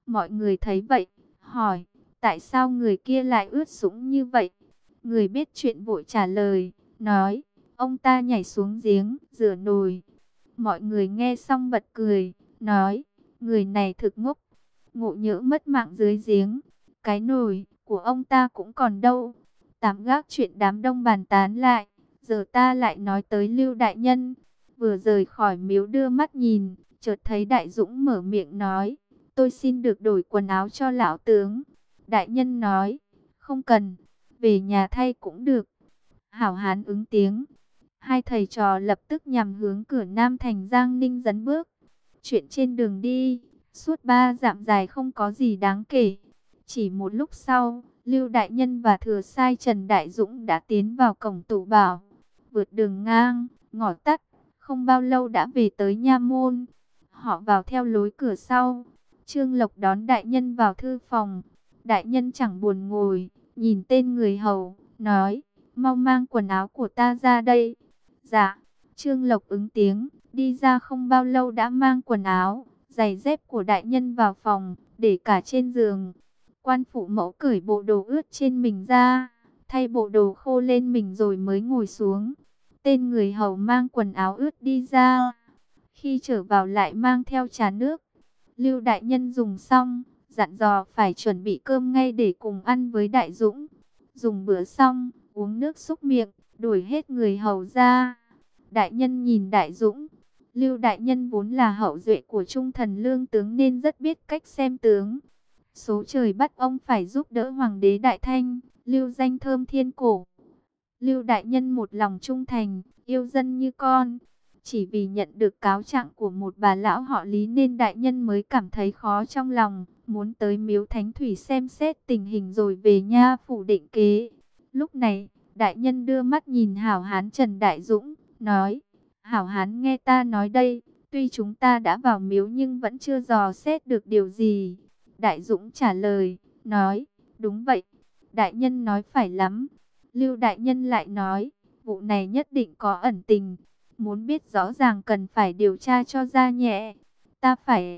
Mọi người thấy vậy, hỏi, tại sao người kia lại ướt sũng như vậy? Người biết chuyện vội trả lời, nói, ông ta nhảy xuống giếng, rửa nồi. Mọi người nghe xong bật cười, nói, người này thực ngốc, ngộ nhỡ mất mạng dưới giếng. Cái nồi của ông ta cũng còn đâu. Tạm gác chuyện đám đông bàn tán lại, giờ ta lại nói tới Lưu đại nhân. Vừa rời khỏi miếu đưa mắt nhìn, chợt thấy Đại Dũng mở miệng nói, tôi xin được đổi quần áo cho lão tướng. Đại nhân nói, không cần, về nhà thay cũng được. Hảo Hán ứng tiếng. Hai thầy trò lập tức nhằm hướng cửa Nam thành Giang Ninh dấn bước. Chuyện trên đường đi, suốt 3 dặm dài không có gì đáng kể. Chỉ một lúc sau, Lưu Đại Nhân và Thừa Sai Trần Đại Dũng đã tiến vào cổng Tụ Bảo. Vượt đường ngang, ngõ tắt, không bao lâu đã về tới nha môn. Họ vào theo lối cửa sau. Trương Lộc đón Đại Nhân vào thư phòng. Đại Nhân chẳng buồn ngồi, nhìn tên người hầu, nói, mau mang quần áo của ta ra đây. Dạ, Trương Lộc ứng tiếng, đi ra không bao lâu đã mang quần áo, giày dép của Đại Nhân vào phòng, để cả trên giường. Quan phụ mẫu cởi bộ đồ ướt trên mình ra, thay bộ đồ khô lên mình rồi mới ngồi xuống. Tên người hầu mang quần áo ướt đi ra. Khi trở vào lại mang theo trà nước. Lưu Đại Nhân dùng xong, dặn dò phải chuẩn bị cơm ngay để cùng ăn với Đại Dũng. Dùng bữa xong, uống nước xúc miệng, đuổi hết người hầu ra. Đại Nhân nhìn Đại Dũng. Lưu Đại Nhân vốn là hậu duệ của Trung Thần Lương tướng nên rất biết cách xem tướng. Số trời bắt ông phải giúp đỡ Hoàng đế Đại Thanh, lưu danh thơm thiên cổ. Lưu Đại Nhân một lòng trung thành, yêu dân như con. Chỉ vì nhận được cáo trạng của một bà lão họ Lý nên Đại Nhân mới cảm thấy khó trong lòng, muốn tới miếu Thánh Thủy xem xét tình hình rồi về nha phủ định kế. Lúc này, Đại Nhân đưa mắt nhìn Hảo Hán Trần Đại Dũng, nói, Hảo Hán nghe ta nói đây, tuy chúng ta đã vào miếu nhưng vẫn chưa dò xét được điều gì. Đại Dũng trả lời, nói, đúng vậy, Đại Nhân nói phải lắm. Lưu Đại Nhân lại nói, vụ này nhất định có ẩn tình, muốn biết rõ ràng cần phải điều tra cho ra nhẹ. Ta phải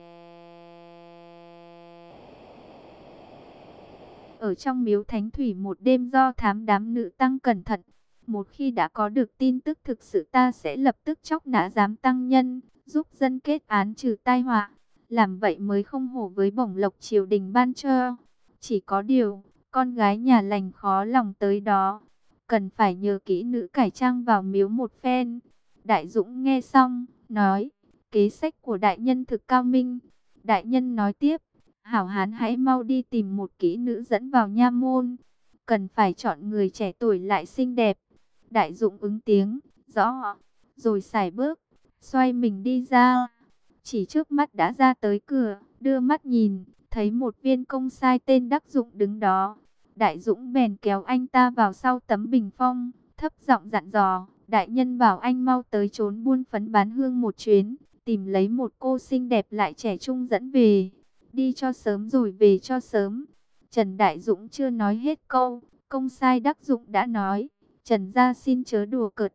ở trong miếu Thánh Thủy một đêm do thám đám nữ tăng cẩn thận. Một khi đã có được tin tức thực sự ta sẽ lập tức chóc nã giám tăng nhân, giúp dân kết án trừ tai họa. Làm vậy mới không hổ với bổng lộc triều đình ban cho. Chỉ có điều, con gái nhà lành khó lòng tới đó. Cần phải nhờ kỹ nữ cải trang vào miếu một phen. Đại Dũng nghe xong, nói, kế sách của Đại Nhân thực cao minh. Đại Nhân nói tiếp, Hảo Hán hãy mau đi tìm một kỹ nữ dẫn vào nha môn. Cần phải chọn người trẻ tuổi lại xinh đẹp. Đại Dũng ứng tiếng, rõ. Rồi sải bước, xoay mình đi ra. Chỉ trước mắt đã ra tới cửa, đưa mắt nhìn, thấy một viên công sai tên Đắc Dụng đứng đó. Đại Dũng bèn kéo anh ta vào sau tấm bình phong, thấp giọng dặn dò, Đại Nhân bảo anh mau tới trốn buôn phấn bán hương một chuyến, tìm lấy một cô xinh đẹp lại trẻ trung dẫn về. Đi cho sớm rồi về cho sớm. Trần Đại Dũng chưa nói hết câu, công sai Đắc Dụng đã nói, Trần gia xin chớ đùa cợt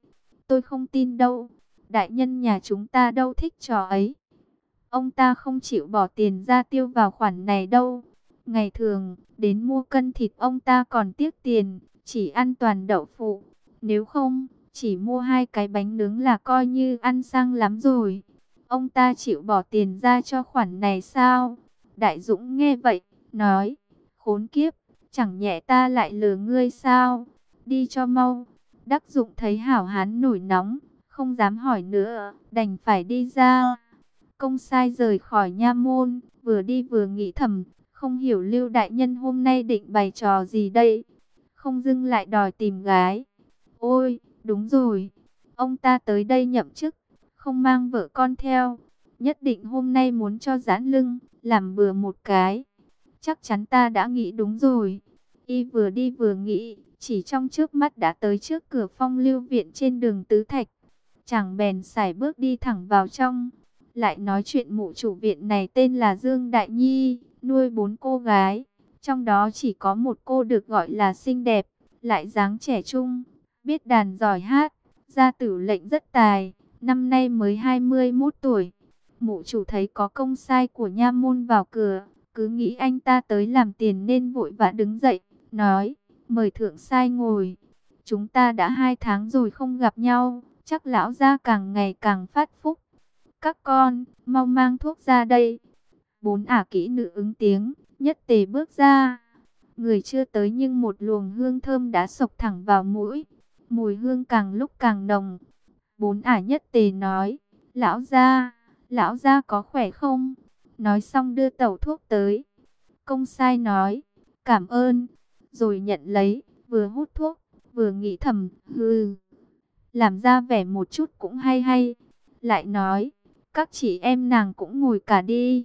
tôi không tin đâu. Đại Nhân nhà chúng ta đâu thích trò ấy. Ông ta không chịu bỏ tiền ra tiêu vào khoản này đâu. Ngày thường, đến mua cân thịt ông ta còn tiếc tiền, chỉ ăn toàn đậu phụ. Nếu không, chỉ mua 2 cái bánh nướng là coi như ăn sang lắm rồi. Ông ta chịu bỏ tiền ra cho khoản này sao? Đại Dũng nghe vậy, nói, khốn kiếp, chẳng nhẽ ta lại lừa ngươi sao? Đi cho mau. Đắc Dụng thấy Hảo Hán nổi nóng, không dám hỏi nữa, đành phải đi ra. Công sai rời khỏi nha môn, vừa đi vừa nghĩ thầm, không hiểu Lưu Đại Nhân hôm nay định bày trò gì đây. Không dưng lại đòi tìm gái. Ôi, đúng rồi, ông ta tới đây nhậm chức, không mang vợ con theo. Nhất định hôm nay muốn cho giãn lưng, làm bừa một cái. Chắc chắn ta đã nghĩ đúng rồi. Y vừa đi vừa nghĩ, chỉ trong chớp mắt đã tới trước cửa Phong Lưu viện trên đường Tứ Thạch. Chàng bèn sải bước đi thẳng vào trong. Lại nói chuyện mụ chủ viện này tên là Dương Đại Nhi, nuôi 4 cô gái. Trong đó chỉ có một cô được gọi là xinh đẹp, lại dáng trẻ trung, biết đàn giỏi hát. Gia tử lệnh rất tài, năm nay mới 21 tuổi. Mụ chủ thấy có công sai của nha môn vào cửa, cứ nghĩ anh ta tới làm tiền nên vội vã đứng dậy, nói, mời thượng sai ngồi. Chúng ta đã 2 tháng rồi không gặp nhau, chắc lão gia càng ngày càng phát phúc. Các con, mau mang thuốc ra đây. 4 ả kỹ nữ ứng tiếng, nhất tề bước ra. Người chưa tới nhưng một luồng hương thơm đã xộc thẳng vào mũi. Mùi hương càng lúc càng nồng. 4 ả nhất tề nói, lão gia có khỏe không? Nói xong đưa tẩu thuốc tới. Công sai nói, cảm ơn, rồi nhận lấy, vừa hút thuốc, vừa nghĩ thầm, làm ra vẻ một chút cũng hay hay. Lại nói, các chị em nàng cũng ngồi cả đi.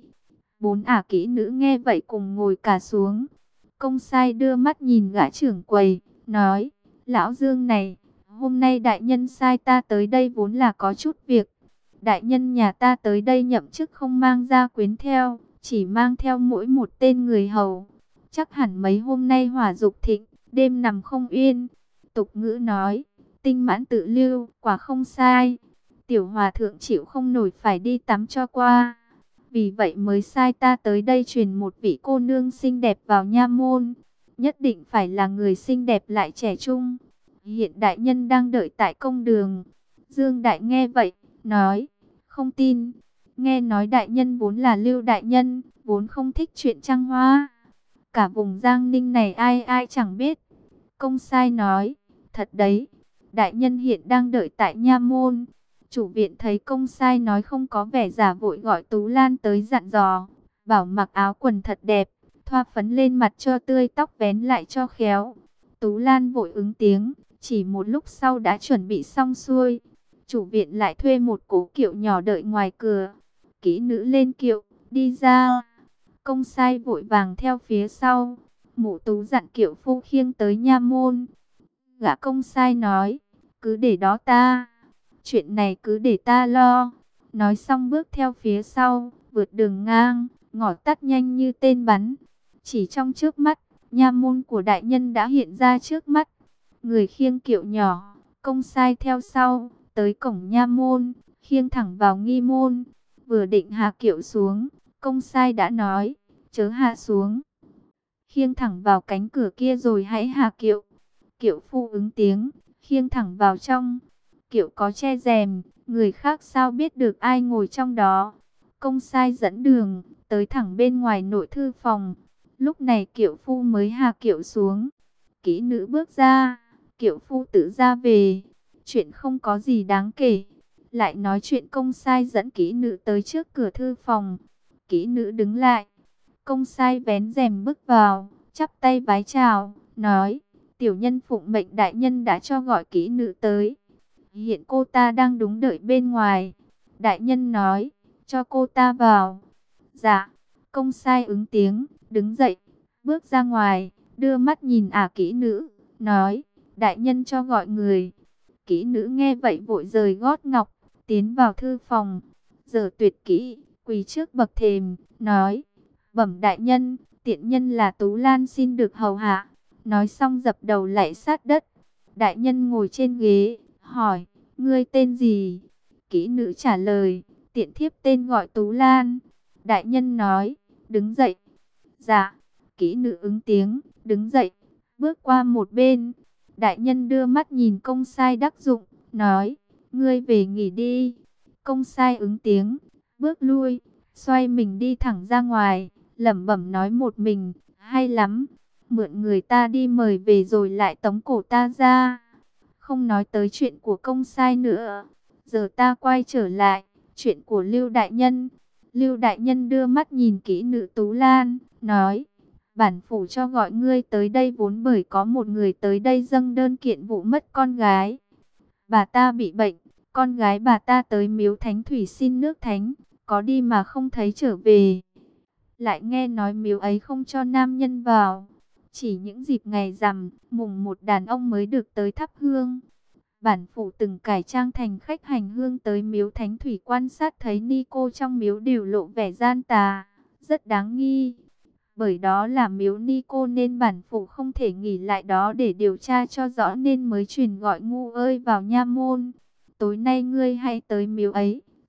4 ả kỹ nữ nghe vậy cùng ngồi cả xuống. Công sai đưa mắt nhìn gã trưởng quầy, nói, lão Dương này, hôm nay đại nhân sai ta tới đây vốn là có chút việc. Đại nhân nhà ta tới đây nhậm chức không mang gia quyến theo, chỉ mang theo mỗi một tên người hầu. Chắc hẳn mấy hôm nay hỏa dục thịnh, đêm nằm không yên. Tục ngữ nói, tinh mãn tự lưu, quả không sai. Tiểu hòa thượng chịu không nổi phải đi tắm cho qua. Vì vậy mới sai ta tới đây truyền một vị cô nương xinh đẹp vào nha môn. Nhất định phải là người xinh đẹp lại trẻ trung. Hiện đại nhân đang đợi tại công đường. Dương Đại nghe vậy, nói, không tin. Nghe nói đại nhân vốn là Lưu đại nhân, vốn không thích chuyện trăng hoa. Cả vùng Giang Ninh này ai ai chẳng biết. Công sai nói, thật đấy, đại nhân hiện đang đợi tại nha môn. Chủ viện thấy công sai nói không có vẻ giả vội gọi Tú Lan tới dặn dò, bảo mặc áo quần thật đẹp, thoa phấn lên mặt cho tươi, tóc vén lại cho khéo. Tú Lan vội ứng tiếng, chỉ một lúc sau đã chuẩn bị xong xuôi. Chủ viện lại thuê một cố kiệu nhỏ đợi ngoài cửa. Kỹ nữ lên kiệu, đi ra. Công sai vội vàng theo phía sau. Mụ Tú dặn kiệu phu khiêng tới nha môn. Gã công sai nói, cứ để đó ta. Chuyện này cứ để ta lo. Nói xong bước theo phía sau, vượt đường ngang, ngỏ tắt nhanh như tên bắn. Chỉ trong chớp mắt, nha môn của đại nhân đã hiện ra trước mắt. Người khiêng kiệu nhỏ, công sai theo sau, tới cổng nha môn, khiêng thẳng vào nghi môn. Vừa định hạ kiệu xuống, công sai đã nói, chớ hạ xuống. Khiêng thẳng vào cánh cửa kia rồi hãy hạ kiệu. Kiệu phu ứng tiếng, khiêng thẳng vào trong. Kiệu có che rèm, người khác sao biết được ai ngồi trong đó. Công sai dẫn đường, tới thẳng bên ngoài nội thư phòng. Lúc này kiệu phu mới hạ kiệu xuống. Kỹ nữ bước ra, kiệu phu tự ra về. Chuyện không có gì đáng kể. Lại nói chuyện công sai dẫn kỹ nữ tới trước cửa thư phòng. Kỹ nữ đứng lại. Công sai vén rèm bước vào, chắp tay vái chào, nói, tiểu nhân phụng mệnh đại nhân đã cho gọi kỹ nữ tới. Hiện cô ta đang đúng đợi bên ngoài. Đại nhân nói, cho cô ta vào. Dạ, công sai ứng tiếng, đứng dậy, bước ra ngoài, đưa mắt nhìn ả kỹ nữ, nói, đại nhân cho gọi người. Kỹ nữ nghe vậy vội rời gót ngọc, tiến vào thư phòng. Giờ tuyệt kỹ, quỳ trước bậc thềm, nói, bẩm đại nhân, tiện nhân là Tú Lan xin được hầu hạ. Nói xong dập đầu lạy sát đất. Đại nhân ngồi trên ghế, hỏi, ngươi tên gì? Kỹ nữ trả lời, tiện thiếp tên gọi Tú Lan. Đại nhân nói, đứng dậy. Dạ, kỹ nữ ứng tiếng, đứng dậy, bước qua một bên. Đại nhân đưa mắt nhìn công sai đắc dụng, nói, ngươi về nghỉ đi. Công sai ứng tiếng, bước lui, xoay mình đi thẳng ra ngoài, lẩm bẩm nói một mình, hay lắm. Mượn người ta đi mời về rồi lại tống cổ ta ra. Không nói tới chuyện của công sai nữa. Giờ ta quay trở lại, chuyện của Lưu đại nhân. Lưu đại nhân đưa mắt nhìn kỹ nữ Tú Lan, nói, bản phủ cho gọi ngươi tới đây vốn bởi có một người tới đây dâng đơn kiện vụ mất con gái. Bà ta bị bệnh, con gái bà ta tới miếu thánh thủy xin nước thánh, có đi mà không thấy trở về. Lại nghe nói miếu ấy không cho nam nhân vào, chỉ những dịp ngày rằm, mùng một đàn ông mới được tới thắp hương. Bản phủ từng cải trang thành khách hành hương tới miếu thánh thủy quan sát thấy ni cô trong miếu đều lộ vẻ gian tà, rất đáng nghi. Bởi đó là miếu ni cô nên bản phủ không thể nghỉ lại đó để điều tra cho rõ nên mới truyền gọi ngu ơi vào nha môn. Tối nay ngươi hãy tới miếu ấy,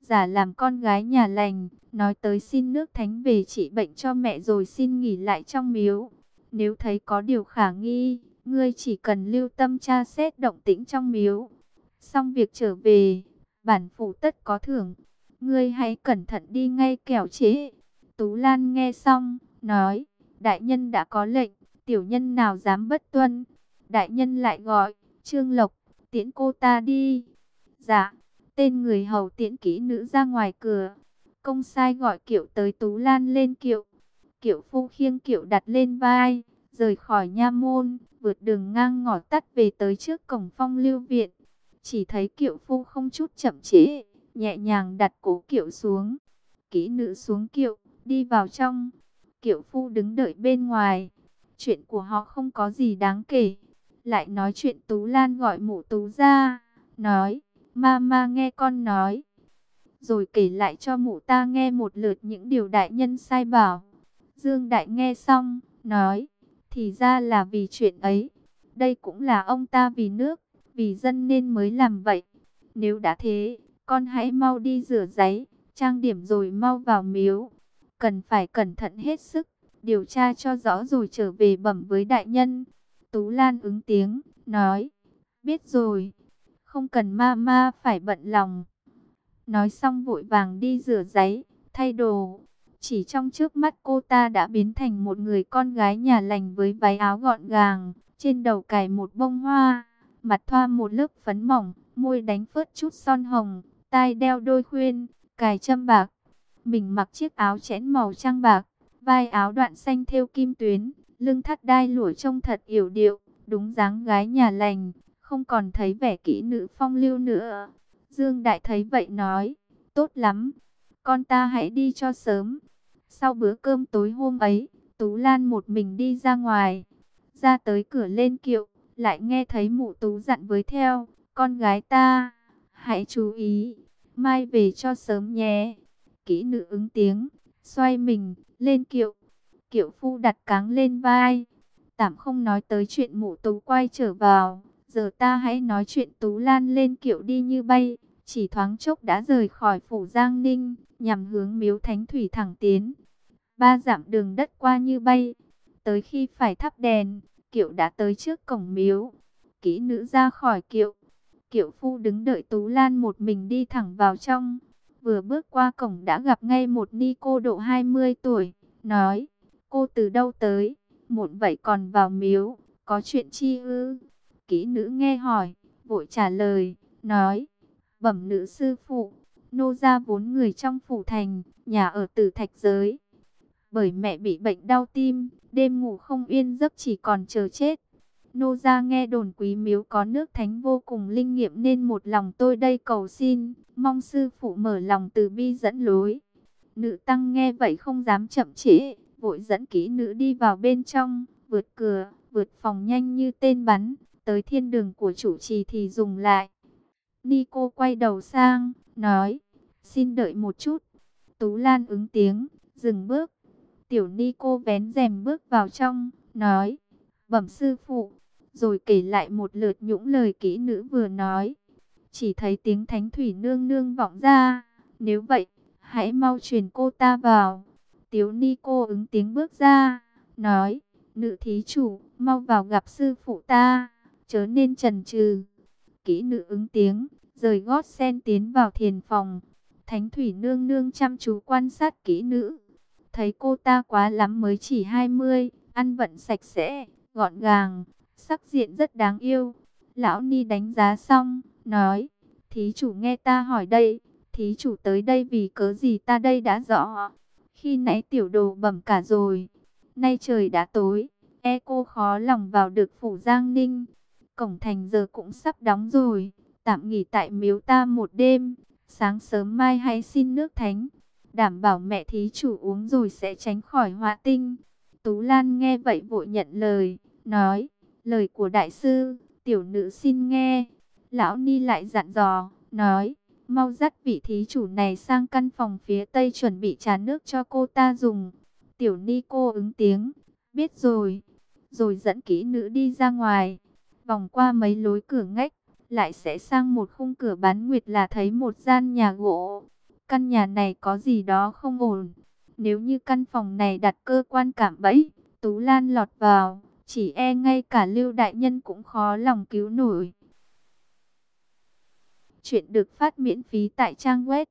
giả làm con gái nhà lành, nói tới xin nước thánh về trị bệnh cho mẹ rồi xin nghỉ lại trong miếu. Nếu thấy có điều khả nghi, ngươi chỉ cần lưu tâm tra xét động tĩnh trong miếu. Xong việc trở về, bản phủ tất có thưởng. Ngươi hãy cẩn thận đi ngay kẻo trễ. Tú Lan nghe xong, nói, đại nhân đã có lệnh, tiểu nhân nào dám bất tuân. Đại nhân lại gọi, Trương Lộc, tiễn cô ta đi. Dạ, tên người hầu tiễn kỹ nữ ra ngoài cửa. Công sai gọi kiệu tới, Tú Lan lên kiệu. Kiệu phu khiêng kiệu đặt lên vai, rời khỏi nha môn, vượt đường ngang ngõ tắt về tới trước cổng Phong Lưu viện. Chỉ thấy kiệu phu không chút chậm trễ, nhẹ nhàng đặt cố kiệu xuống. Kỹ nữ xuống kiệu, đi vào trong. Kiệu phu đứng đợi bên ngoài. Chuyện của họ không có gì đáng kể. Lại nói chuyện Tú Lan gọi mụ Tú ra, nói, Mama nghe con nói. Rồi kể lại cho mụ ta nghe một lượt những điều đại nhân sai bảo. Dương Đại nghe xong, nói, thì ra là vì chuyện ấy. Đây cũng là ông ta vì nước, vì dân nên mới làm vậy. Nếu đã thế, con hãy mau đi rửa giấy, trang điểm rồi mau vào miếu. Cần phải cẩn thận hết sức, điều tra cho rõ rồi trở về bẩm với đại nhân. Tú Lan ứng tiếng, nói, biết rồi, không cần Mama phải bận lòng. Nói xong vội vàng đi rửa giấy, thay đồ. Chỉ trong trước mắt cô ta đã biến thành một người con gái nhà lành với váy áo gọn gàng, trên đầu cài một bông hoa, mặt thoa một lớp phấn mỏng, môi đánh phớt chút son hồng, tai đeo đôi khuyên, cài châm bạc. Mình mặc chiếc áo chẽn màu trắng bạc, vai áo đoạn xanh thêu kim tuyến, lưng thắt đai lụa trông thật yểu điệu, đúng dáng gái nhà lành, không còn thấy vẻ kỹ nữ phong lưu nữa. Dương Đại thấy vậy nói, tốt lắm, con ta hãy đi cho sớm. Sau bữa cơm tối hôm ấy, Tú Lan một mình đi ra ngoài, ra tới cửa lên kiệu, lại nghe thấy mụ Tú dặn với theo, con gái ta, hãy chú ý, mai về cho sớm nhé. Kỹ nữ ứng tiếng, xoay mình, lên kiệu. Kiệu phu đặt cáng lên vai. Tạm không nói tới chuyện mụ Tú quay trở vào, giờ ta hãy nói chuyện Tú Lan lên kiệu đi như bay. Chỉ thoáng chốc đã rời khỏi phủ Giang Ninh, nhằm hướng miếu Thánh Thủy thẳng tiến. 3 dặm đường đất qua như bay. Tới khi phải thắp đèn, kiệu đã tới trước cổng miếu. Kỹ nữ ra khỏi kiệu. Kiệu phu đứng đợi Tú Lan một mình đi thẳng vào trong. Vừa bước qua cổng đã gặp ngay một ni cô độ 20 tuổi. Nói, cô từ đâu tới? Muộn vậy còn vào miếu, có chuyện chi ư? Kỹ nữ nghe hỏi, vội trả lời, nói, bẩm nữ sư phụ, nô gia vốn người trong phủ thành, nhà ở Tử Thạch giới. Bởi mẹ bị bệnh đau tim, đêm ngủ không yên giấc chỉ còn chờ chết. Nô gia nghe đồn quý miếu có nước thánh vô cùng linh nghiệm nên một lòng tôi đây cầu xin, mong sư phụ mở lòng từ bi dẫn lối. Nữ tăng nghe vậy không dám chậm trễ, vội dẫn kỹ nữ đi vào bên trong, vượt cửa, vượt phòng nhanh như tên bắn, tới thiên đường của chủ trì thì dừng lại. Ni cô quay đầu sang, nói, xin đợi một chút. Tú Lan ứng tiếng, dừng bước. Tiểu ni cô vén rèm bước vào trong, nói, bẩm sư phụ, rồi kể lại một lượt những lời kỹ nữ vừa nói. Chỉ thấy tiếng Thánh Thủy nương nương vọng ra, nếu vậy, hãy mau truyền cô ta vào. Tiểu ni cô ứng tiếng bước ra, nói, nữ thí chủ, mau vào gặp sư phụ ta, chớ nên chần chừ. Kỹ nữ ứng tiếng, rời gót sen tiến vào thiền phòng. Thánh Thủy nương nương chăm chú quan sát kỹ nữ. Thấy cô ta quá lắm mới chỉ 20, ăn vận sạch sẽ, gọn gàng, sắc diện rất đáng yêu. Lão ni đánh giá xong, nói, thí chủ nghe ta hỏi đây, thí chủ tới đây vì cớ gì ta đây đã rõ. Khi nãy tiểu đồ bẩm cả rồi, nay trời đã tối, cô khó lòng vào được phủ Giang Ninh. Cổng thành giờ cũng sắp đóng rồi, tạm nghỉ tại miếu ta một đêm, sáng sớm mai hãy xin nước thánh, đảm bảo mẹ thí chủ uống rồi sẽ tránh khỏi họa tinh. Tú Lan nghe vậy vội nhận lời, nói, lời của đại sư, tiểu nữ xin nghe. Lão ni lại dặn dò, nói, mau dắt vị thí chủ này sang căn phòng phía tây chuẩn bị trà nước cho cô ta dùng. Tiểu ni cô ứng tiếng, biết rồi, rồi dẫn kỹ nữ đi ra ngoài, vòng qua mấy lối cửa ngách, lại sẽ sang một khung cửa bán nguyệt là thấy một gian nhà gỗ. Căn nhà này có gì đó không ổn. Nếu như căn phòng này đặt cơ quan cảm bẫy, Tú Lan lọt vào, chỉ e ngay cả Lưu đại nhân cũng khó lòng cứu nổi. Chuyện được phát miễn phí tại trang web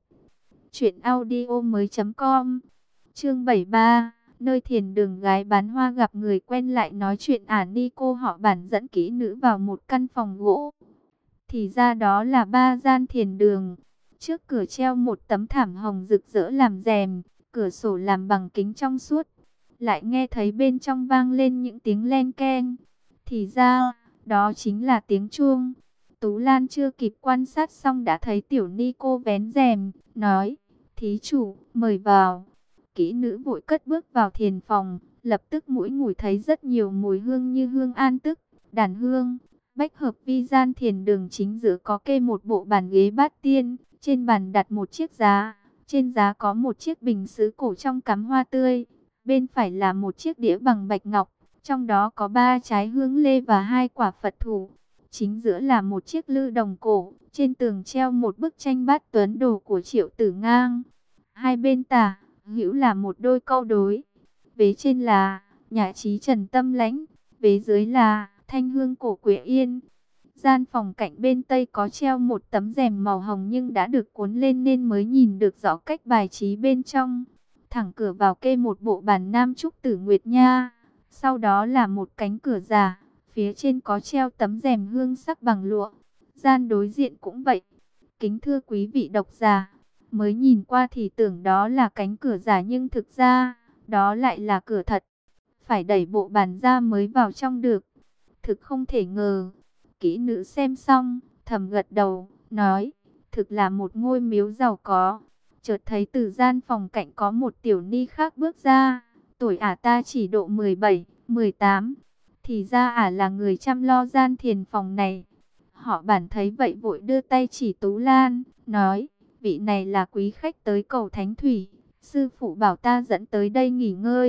truyệnaudiomoi.com. Chương 73, nơi thiền đường gái bán hoa gặp người quen lại nói chuyện Ni cô họ Bản dẫn kỹ nữ vào một căn phòng gỗ. Thì ra đó là 3 gian thiền đường. Trước cửa treo một tấm thảm hồng rực rỡ làm rèm, cửa sổ làm bằng kính trong suốt. Lại nghe thấy bên trong vang lên những tiếng len keng. Thì ra, đó chính là tiếng chuông. Tú Lan chưa kịp quan sát xong đã thấy tiểu ni cô vén rèm, nói, thí chủ, mời vào. Kỹ nữ vội cất bước vào thiền phòng, lập tức mũi ngửi thấy rất nhiều mùi hương như hương an tức, đàn hương. Bách hợp vi gian thiền đường chính giữa có kê một bộ bàn ghế bát tiên, trên bàn đặt một chiếc giá, trên giá có một chiếc bình sứ cổ trong cắm hoa tươi, bên phải là một chiếc đĩa bằng bạch ngọc, trong đó có 3 trái hương lê và 2 quả Phật thủ. Chính giữa là một chiếc lư đồng cổ, trên tường treo một bức tranh bát tuấn đồ của Triệu Tử Ngang. Hai bên tả hữu là một đôi câu đối, vế trên là nhã trí trần tâm lãnh, vế dưới là thanh hương cổ Quế Yên. Gian phòng cạnh bên tây có treo một tấm rèm màu hồng nhưng đã được cuốn lên nên mới nhìn được rõ cách bài trí bên trong. Thẳng cửa vào kê một bộ bàn nam trúc tử nguyệt nha. Sau đó là một cánh cửa giả, phía trên có treo tấm rèm hương sắc bằng lụa. Gian đối diện cũng vậy. Kính thưa quý vị độc giả, mới nhìn qua thì tưởng đó là cánh cửa giả nhưng thực ra, đó lại là cửa thật. Phải đẩy bộ bàn ra mới vào trong được. Thực không thể ngờ. Kỹ nữ xem xong, thầm gật đầu, nói, thực là một ngôi miếu giàu có. Chợt thấy từ gian phòng cạnh có một tiểu ni khác bước ra. Tuổi ta chỉ độ 17, 18. Thì ra là người chăm lo gian thiền phòng này. Họ Bản thấy vậy vội đưa tay chỉ Tú Lan, nói, vị này là quý khách tới cầu Thánh Thủy. Sư phụ bảo ta dẫn tới đây nghỉ ngơi.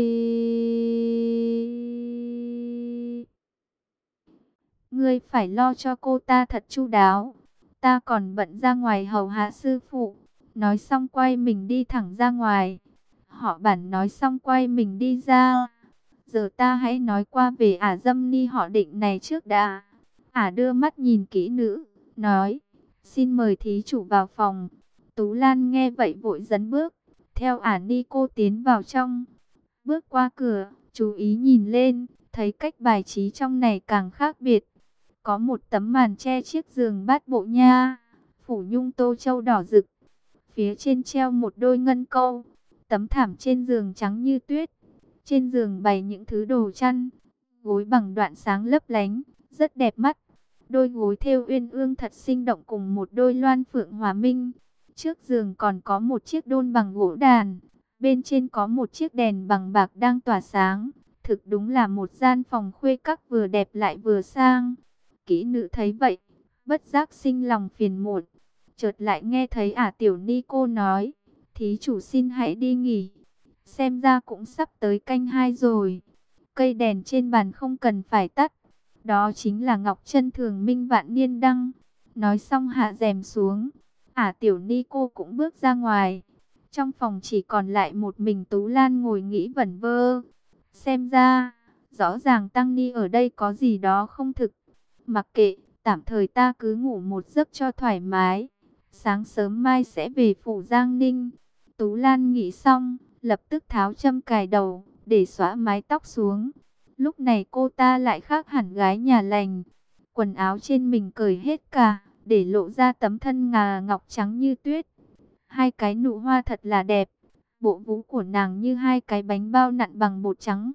Ngươi phải lo cho cô ta thật chu đáo. Ta còn bận ra ngoài hầu hạ sư phụ. Nói xong quay mình đi thẳng ra ngoài. Họ Bản nói xong quay mình đi ra. Giờ ta hãy nói qua về Dâm Ni họ Định này trước đã. Đưa mắt nhìn kỹ nữ, nói, xin mời thí chủ vào phòng. Tú Lan nghe vậy vội dẫn bước, theo Ni cô tiến vào trong. Bước qua cửa, chú ý nhìn lên, thấy cách bài trí trong này càng khác biệt. Có một tấm màn che chiếc giường bát bộ nha, phủ nhung tô châu đỏ rực. Phía trên treo một đôi ngân câu, tấm thảm trên giường trắng như tuyết. Trên giường bày những thứ đồ chăn, gối bằng đoạn sáng lấp lánh, rất đẹp mắt. Đôi gối thêu uyên ương thật sinh động cùng một đôi loan phượng hòa minh. Trước giường còn có một chiếc đôn bằng gỗ đàn, bên trên có một chiếc đèn bằng bạc đang tỏa sáng. Thực đúng là một gian phòng khuê các vừa đẹp lại vừa sang. Kỹ nữ thấy vậy, bất giác sinh lòng phiền muộn. Chợt lại nghe thấy tiểu ni cô nói, thí chủ xin hãy đi nghỉ. Xem ra cũng sắp tới canh 2 rồi. Cây đèn trên bàn không cần phải tắt. Đó chính là ngọc chân thường minh vạn niên đăng. Nói xong hạ rèm xuống. Tiểu ni cô cũng bước ra ngoài. Trong phòng chỉ còn lại một mình Tú Lan ngồi nghĩ vẩn vơ. Xem ra, rõ ràng tăng ni ở đây có gì đó không thực. Mặc kệ, tạm thời ta cứ ngủ một giấc cho thoải mái. Sáng sớm mai sẽ về phủ Giang Ninh. Tú Lan nghĩ xong, lập tức tháo châm cài đầu, để xõa mái tóc xuống. Lúc này cô ta lại khác hẳn gái nhà lành. Quần áo trên mình cởi hết cả, để lộ ra tấm thân ngà ngọc trắng như tuyết. Hai cái nụ hoa thật là đẹp. Bộ vú của nàng như hai cái bánh bao nặn bằng bột trắng.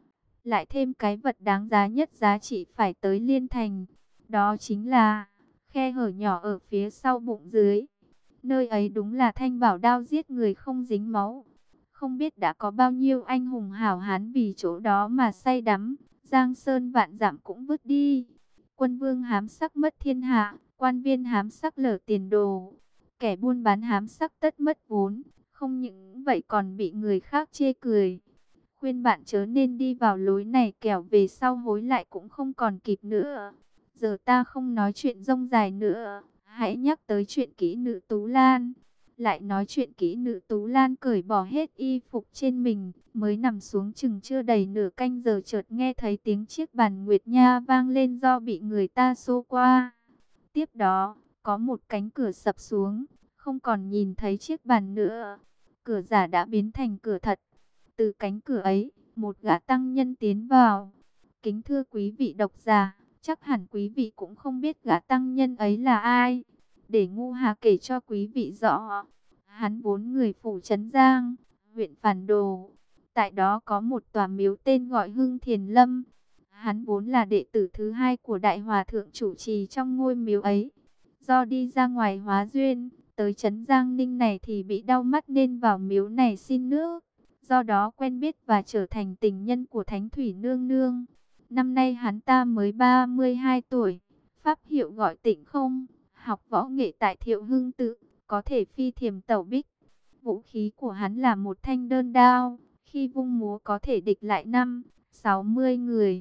Lại thêm cái vật đáng giá nhất giá trị phải tới liên thành. Đó chính là khe hở nhỏ ở phía sau bụng dưới. Nơi ấy đúng là thanh bảo đao giết người không dính máu. Không biết đã có bao nhiêu anh hùng hảo hán vì chỗ đó mà say đắm. Giang sơn vạn dặm cũng vứt đi. Quân vương hám sắc mất thiên hạ, quan viên hám sắc lở tiền đồ. Kẻ buôn bán hám sắc tất mất vốn. Không những vậy còn bị người khác chê cười. Khuyên bạn chớ nên đi vào lối này, kẻo về sau hối lại cũng không còn kịp nữa. Giờ ta không nói chuyện rông dài nữa. Hãy nhắc tới chuyện kỹ nữ Tú Lan. Lại nói chuyện kỹ nữ Tú Lan cởi bỏ hết y phục trên mình, mới nằm xuống chừng chưa đầy nửa canh giờ chợt nghe thấy tiếng chiếc bàn nguyệt nha vang lên do bị người ta xô qua. Tiếp đó, có một cánh cửa sập xuống, không còn nhìn thấy chiếc bàn nữa. Cửa giả đã biến thành cửa thật. Từ cánh cửa ấy, một gã tăng nhân tiến vào. Kính thưa quý vị độc giả, chắc hẳn quý vị cũng không biết gã tăng nhân ấy là ai. Để Ngu Hà kể cho quý vị rõ. Hắn vốn người phủ Trấn Giang, huyện Phản Đồ. Tại đó có một tòa miếu tên gọi Hưng Thiền Lâm. Hắn vốn là đệ tử thứ hai của Đại Hòa Thượng chủ trì trong ngôi miếu ấy. Do đi ra ngoài hóa duyên, tới Trấn Giang Ninh này thì bị đau mắt nên vào miếu này xin nước. Do đó quen biết và trở thành tình nhân của Thánh Thủy Nương Nương. Năm nay hắn ta mới 32 tuổi, pháp hiệu gọi Tịnh Không, học võ nghệ tại Thiệu Hưng Tự, có thể phi thiềm tẩu bích. Vũ khí của hắn là một thanh đơn đao, khi vung múa có thể địch lại 60 người.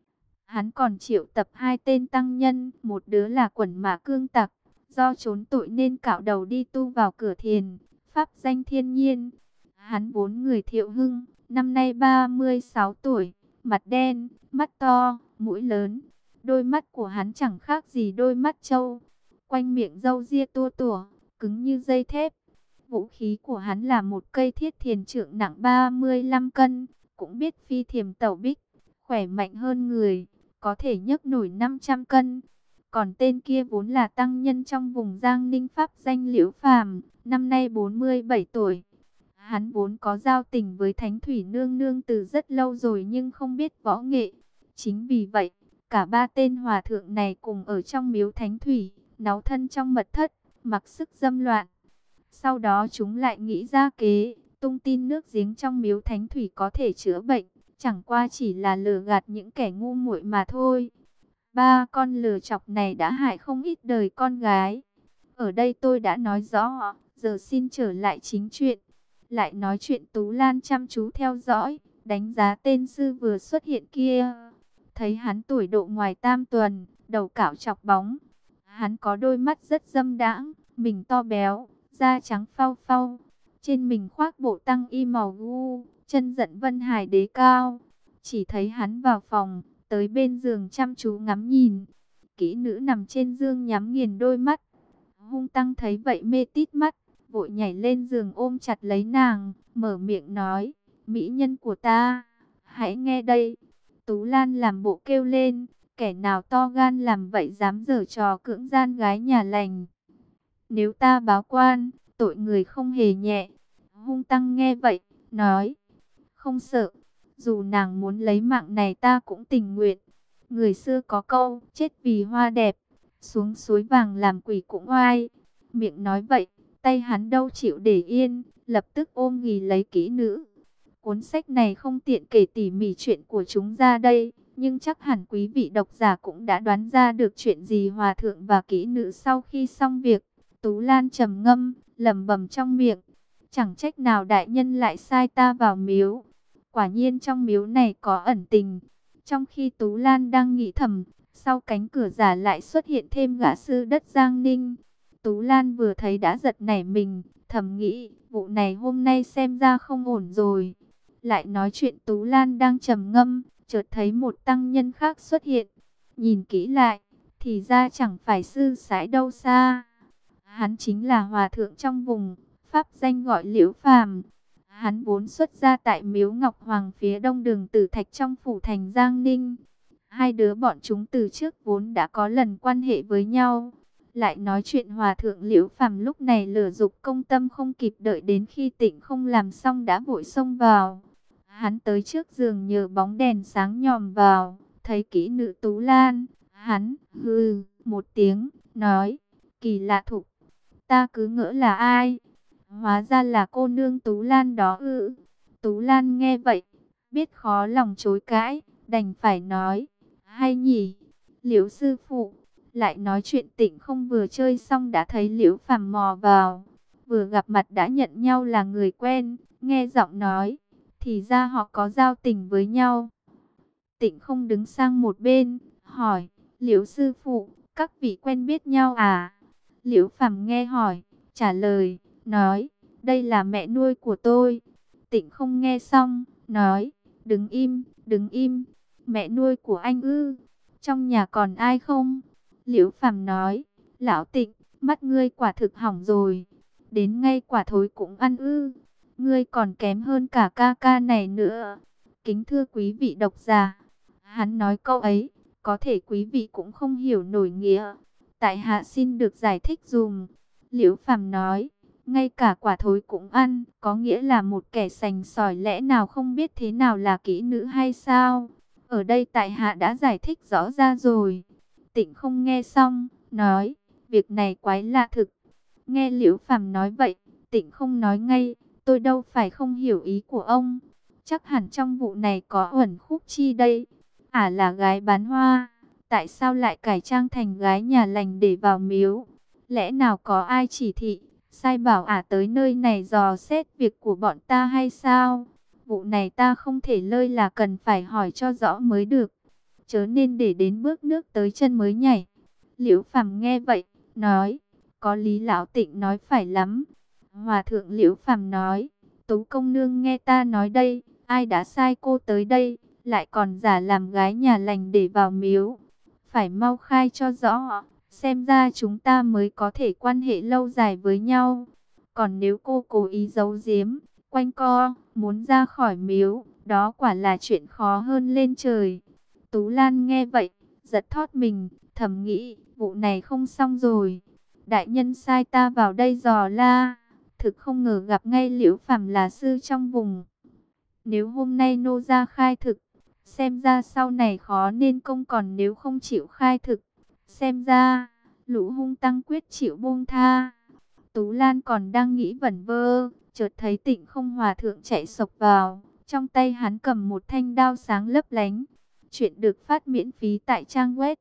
Hắn còn triệu tập hai tên tăng nhân, một đứa là Quẩn Mã Cương Tặc, do trốn tội nên cạo đầu đi tu vào cửa thiền, pháp danh Thiên Nhiên. Hắn vốn người Thiệu Hưng, năm nay 36 tuổi, mặt đen, mắt to, mũi lớn. Đôi mắt của hắn chẳng khác gì đôi mắt trâu, quanh miệng râu ria tua tủa, cứng như dây thép. Vũ khí của hắn là một cây thiết thiền trượng nặng 35 cân, cũng biết phi thiềm tẩu bích, khỏe mạnh hơn người, có thể nhấc nổi 500 cân. Còn tên kia vốn là tăng nhân trong vùng Giang Ninh, pháp danh Liễu Phàm, năm nay 47 tuổi. Hắn vốn có giao tình với Thánh Thủy Nương Nương từ rất lâu rồi nhưng không biết võ nghệ. Chính vì vậy, cả ba tên hòa thượng này cùng ở trong miếu Thánh Thủy, náu thân trong mật thất, mặc sức dâm loạn. Sau đó chúng lại nghĩ ra kế, tung tin nước giếng trong miếu Thánh Thủy có thể chữa bệnh, chẳng qua chỉ là lừa gạt những kẻ ngu muội mà thôi. Ba con lừa chọc này đã hại không ít đời con gái. Ở đây tôi đã nói rõ, giờ xin trở lại chính chuyện. Lại nói chuyện Tú Lan chăm chú theo dõi, đánh giá tên sư vừa xuất hiện kia. Thấy hắn tuổi độ ngoài tam tuần, đầu cạo chọc bóng. Hắn có đôi mắt rất dâm đãng, mình to béo, da trắng phau phau. Trên mình khoác bộ tăng y màu gu, chân giận Vân Hải Đế cao. Chỉ thấy hắn vào phòng, tới bên giường chăm chú ngắm nhìn. Kỹ nữ nằm trên giường nhắm nghiền đôi mắt. Hung tăng thấy vậy mê tít mắt, vội nhảy lên giường ôm chặt lấy nàng, mở miệng nói, mỹ nhân của ta, hãy nghe đây. Tú Lan làm bộ kêu lên, kẻ nào to gan làm vậy dám giở trò cưỡng gian gái nhà lành. Nếu ta báo quan, tội người không hề nhẹ. Hung tăng nghe vậy, nói, không sợ, dù nàng muốn lấy mạng này ta cũng tình nguyện. Người xưa có câu, chết vì hoa đẹp, xuống suối vàng làm quỷ cũng oai. Miệng nói vậy, tay hắn đâu chịu để yên, lập tức ôm ghì lấy kỹ nữ. Cuốn sách này không tiện kể tỉ mỉ chuyện của chúng ra đây, nhưng chắc hẳn quý vị độc giả cũng đã đoán ra được chuyện gì hòa thượng và kỹ nữ sau khi xong việc. Tú Lan trầm ngâm, lẩm bẩm trong miệng, chẳng trách nào đại nhân lại sai ta vào miếu. Quả nhiên trong miếu này có ẩn tình. Trong khi Tú Lan đang nghĩ thầm, sau cánh cửa giả lại xuất hiện thêm gã sư đất Giang Ninh. Tú Lan vừa thấy đã giật nảy mình, thầm nghĩ, vụ này hôm nay xem ra không ổn rồi. Lại nói chuyện Tú Lan đang trầm ngâm, chợt thấy một tăng nhân khác xuất hiện. Nhìn kỹ lại, thì ra chẳng phải sư sãi đâu xa. Hắn chính là hòa thượng trong vùng, pháp danh gọi Liễu Phàm. Hắn vốn xuất gia tại miếu Ngọc Hoàng phía đông đường Tử Thạch trong phủ thành Giang Ninh. Hai đứa bọn chúng từ trước vốn đã có lần quan hệ với nhau. Lại nói chuyện hòa thượng Liễu Phàm lúc này lửa dục công tâm, không kịp đợi đến khi Tịnh Không làm xong đã vội xông vào. Hắn tới trước giường nhờ bóng đèn sáng nhòm vào, thấy kỹ nữ Tú Lan. Hắn hừ một tiếng, nói, kỳ lạ thục, ta cứ ngỡ là ai, hóa ra là cô nương Tú Lan đó ư. Tú Lan nghe vậy, biết khó lòng chối cãi, đành phải nói, hay nhỉ, Liễu sư phụ. Lại nói chuyện Tịnh Không vừa chơi xong đã thấy Liễu Phàm mò vào, vừa gặp mặt đã nhận nhau là người quen, nghe giọng nói, thì ra họ có giao tình với nhau. Tịnh Không đứng sang một bên, hỏi, Liễu sư phụ, các vị quen biết nhau à? Liễu Phàm nghe hỏi, trả lời, nói, đây là mẹ nuôi của tôi. Tịnh không nghe xong, nói, đừng im, đừng im, mẹ nuôi của anh ư, trong nhà còn ai không? Liễu Phàm nói, lão Tịnh, mắt ngươi quả thực hỏng rồi, đến ngay quả thối cũng ăn ư, ngươi còn kém hơn cả ca ca này nữa. Kính thưa quý vị độc giả, hắn nói câu ấy, có thể quý vị cũng không hiểu nổi nghĩa. Tại hạ xin được giải thích dùm. Liễu Phàm nói, ngay cả quả thối cũng ăn, có nghĩa là một kẻ sành sỏi, lẽ nào không biết thế nào là kỹ nữ hay sao? Ở đây tại hạ đã giải thích rõ ra rồi. Tịnh không nghe xong, nói, việc này quái lạ thực. Nghe Liễu Phàm nói vậy, Tịnh không nói ngay, tôi đâu phải không hiểu ý của ông. Chắc hẳn trong vụ này có uẩn khúc chi đây. Là gái bán hoa, tại sao lại cải trang thành gái nhà lành để vào miếu? Lẽ nào có ai chỉ thị, sai bảo tới nơi này dò xét việc của bọn ta hay sao? Vụ này ta không thể lơi là cần phải hỏi cho rõ mới được. Chớ nên để đến bước nước tới chân mới nhảy. Liễu Phàm nghe vậy, nói, có lý, lão Tịnh nói phải lắm. Hòa thượng Liễu Phàm nói, Tú công nương nghe ta nói đây, ai đã sai cô tới đây, lại còn giả làm gái nhà lành để vào miếu. Phải mau khai cho rõ, xem ra chúng ta mới có thể quan hệ lâu dài với nhau. Còn nếu cô cố ý giấu giếm, quanh co, muốn ra khỏi miếu, đó quả là chuyện khó hơn lên trời. Tú Lan nghe vậy, giật thót mình, thầm nghĩ, vụ này không xong rồi. Đại nhân sai ta vào đây dò la, thực không ngờ gặp ngay Liễu Phàm là sư trong vùng. Nếu hôm nay nô ra khai thực, xem ra sau này khó nên công, còn nếu không chịu khai thực, xem ra lũ hung tăng quyết chịu buông tha. Tú Lan còn đang nghĩ vẩn vơ, chợt thấy Tịnh không hòa thượng chạy xộc vào, trong tay hắn cầm một thanh đao sáng lấp lánh. Chuyện được phát miễn phí tại trang web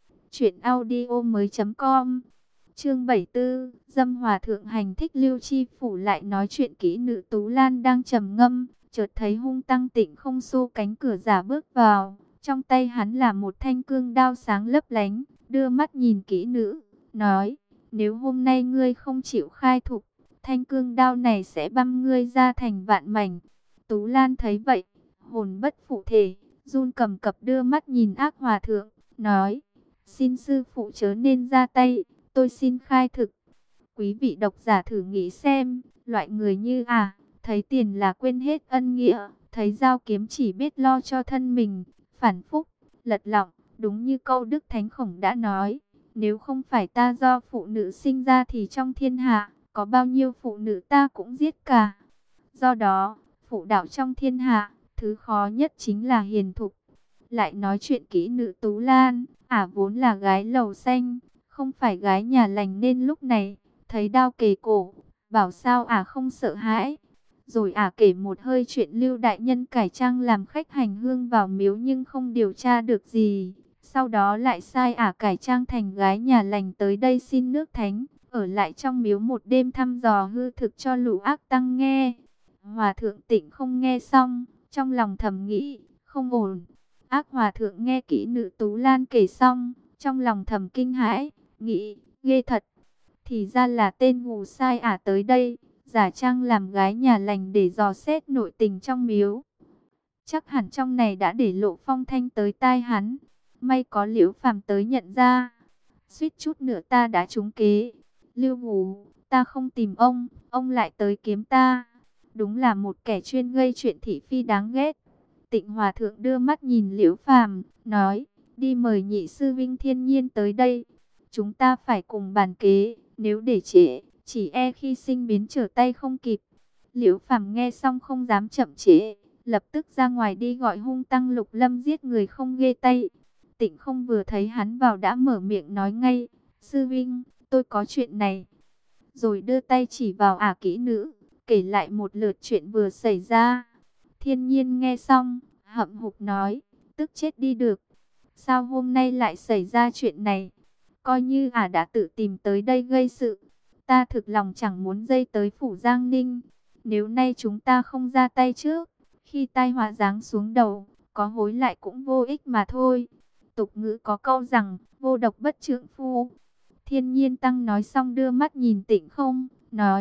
truyệnaudiomoi.com. Chương 74, Dâm hòa thượng hành thích Lưu Chi phủ lại nói chuyện kỹ nữ. Tú Lan đang trầm ngâm, chợt thấy hung tăng Tịnh không xô cánh cửa giả bước vào, trong tay hắn là một thanh cương đao sáng lấp lánh, đưa mắt nhìn kỹ nữ, nói, nếu hôm nay ngươi không chịu khai thục, thanh cương đao này sẽ băm ngươi ra thành vạn mảnh. Tú Lan thấy vậy, hồn bất phụ thể, run cầm cập đưa mắt nhìn Ác hòa thượng, nói, xin sư phụ chớ nên ra tay, tôi xin khai thực. Quý vị độc giả thử nghĩ xem, loại người như thấy tiền là quên hết ân nghĩa, thấy dao kiếm chỉ biết lo cho thân mình, phản phúc, lật lọng, đúng như câu Đức Thánh Khổng đã nói, nếu không phải ta do phụ nữ sinh ra thì trong thiên hạ, có bao nhiêu phụ nữ ta cũng giết cả. Do đó, phụ đạo trong thiên hạ, thứ khó nhất chính là hiền thục. Lại nói chuyện kỹ nữ Tú Lan, vốn là gái lầu xanh, không phải gái nhà lành nên lúc này, thấy đao kề cổ, bảo sao không sợ hãi. Rồi kể một hơi chuyện Lưu đại nhân cải trang làm khách hành hương vào miếu nhưng không điều tra được gì. Sau đó lại sai cải trang thành gái nhà lành tới đây xin nước thánh, ở lại trong miếu một đêm thăm dò hư thực cho lũ ác tăng nghe. Hòa thượng Tịnh không nghe xong, trong lòng thầm nghĩ, không ổn. Ác hòa thượng nghe kỹ nữ Tú Lan kể xong, trong lòng thầm kinh hãi, nghĩ, ghê thật. Thì ra là tên hù sai tới đây, giả trang làm gái nhà lành để dò xét nội tình trong miếu. Chắc hẳn trong này đã để lộ phong thanh tới tai hắn. May có Liễu Phàm tới nhận ra. Suýt chút nữa ta đã trúng kế. Lưu Hủ, ta không tìm ông lại tới kiếm ta. Đúng là một kẻ chuyên gây chuyện thị phi đáng ghét. Tịnh hòa thượng đưa mắt nhìn Liễu Phàm, nói, đi mời nhị sư Vinh Thiên Nhiên tới đây. Chúng ta phải cùng bàn kế, nếu để trễ, chỉ e khi sinh biến trở tay không kịp. Liễu Phàm nghe xong không dám chậm trễ, lập tức ra ngoài đi gọi hung tăng Lục Lâm giết người không ghê tay. Tịnh không vừa thấy hắn vào đã mở miệng nói ngay, sư Vinh, tôi có chuyện này. Rồi đưa tay chỉ vào kỹ nữ, kể lại một lượt chuyện vừa xảy ra. Thiên Nhiên nghe xong, hậm hực nói, tức chết đi được. Sao hôm nay lại xảy ra chuyện này? Coi như đã tự tìm tới đây gây sự. Ta thực lòng chẳng muốn dây tới phủ Giang Ninh. Nếu nay chúng ta không ra tay trước, khi tai họa giáng xuống đầu, có hối lại cũng vô ích mà thôi. Tục ngữ có câu rằng, vô độc bất trượng phu. Thiên Nhiên tăng nói xong đưa mắt nhìn Tịnh không, nói,